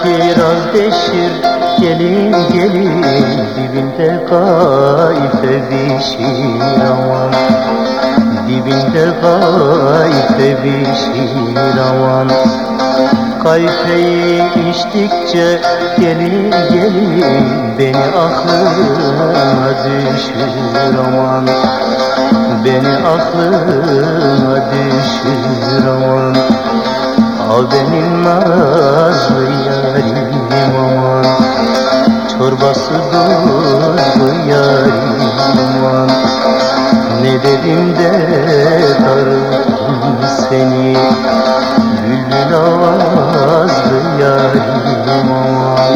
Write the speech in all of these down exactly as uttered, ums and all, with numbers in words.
biraz deşir, gelin gelin, dibinde kayfe bir şiir aman. Dibinde kayfe bir şiir aman. Kayfeyi içtikçe gelin gelin, beni aklına düşür aman. Beni aklına düşür aman. Al benim nazlı yarim aman. Çorbası tuzlu yarim aman. Ne dedim de darıldım seni, bülbül avazlı yarim aman.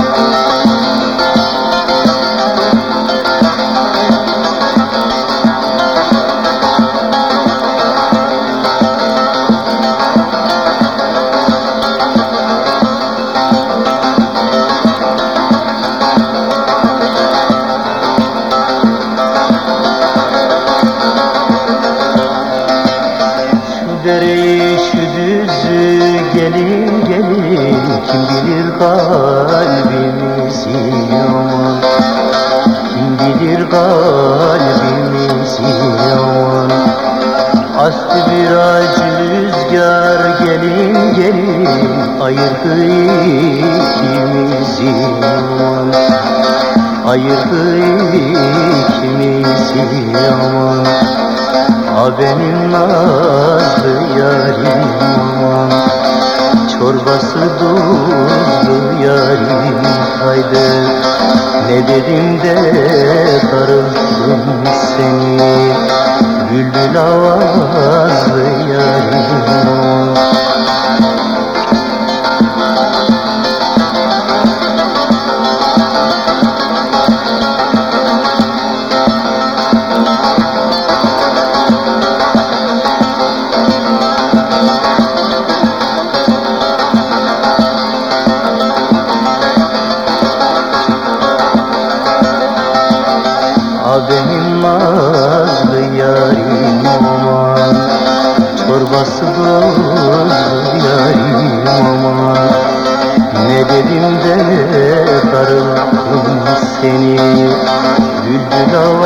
Dereyi şu düzü gelin gelin, kim bilir kalbimizi aman. Kim bilir kalbimizi aman. Astı bir acı rüzgar gelin gelin, ayırdı ikimizi aman. Ayırdı ikimizi aman. A benim nazlı yarim aman. Çorbası tuzlu yarim haydi. Ne dedim de darıldım seni, bülbül avazlı yarim aman. Benim nazlı yarim aman. Çorbası tuzlu yarim aman. Ne dedim de darıldım seni, bülbül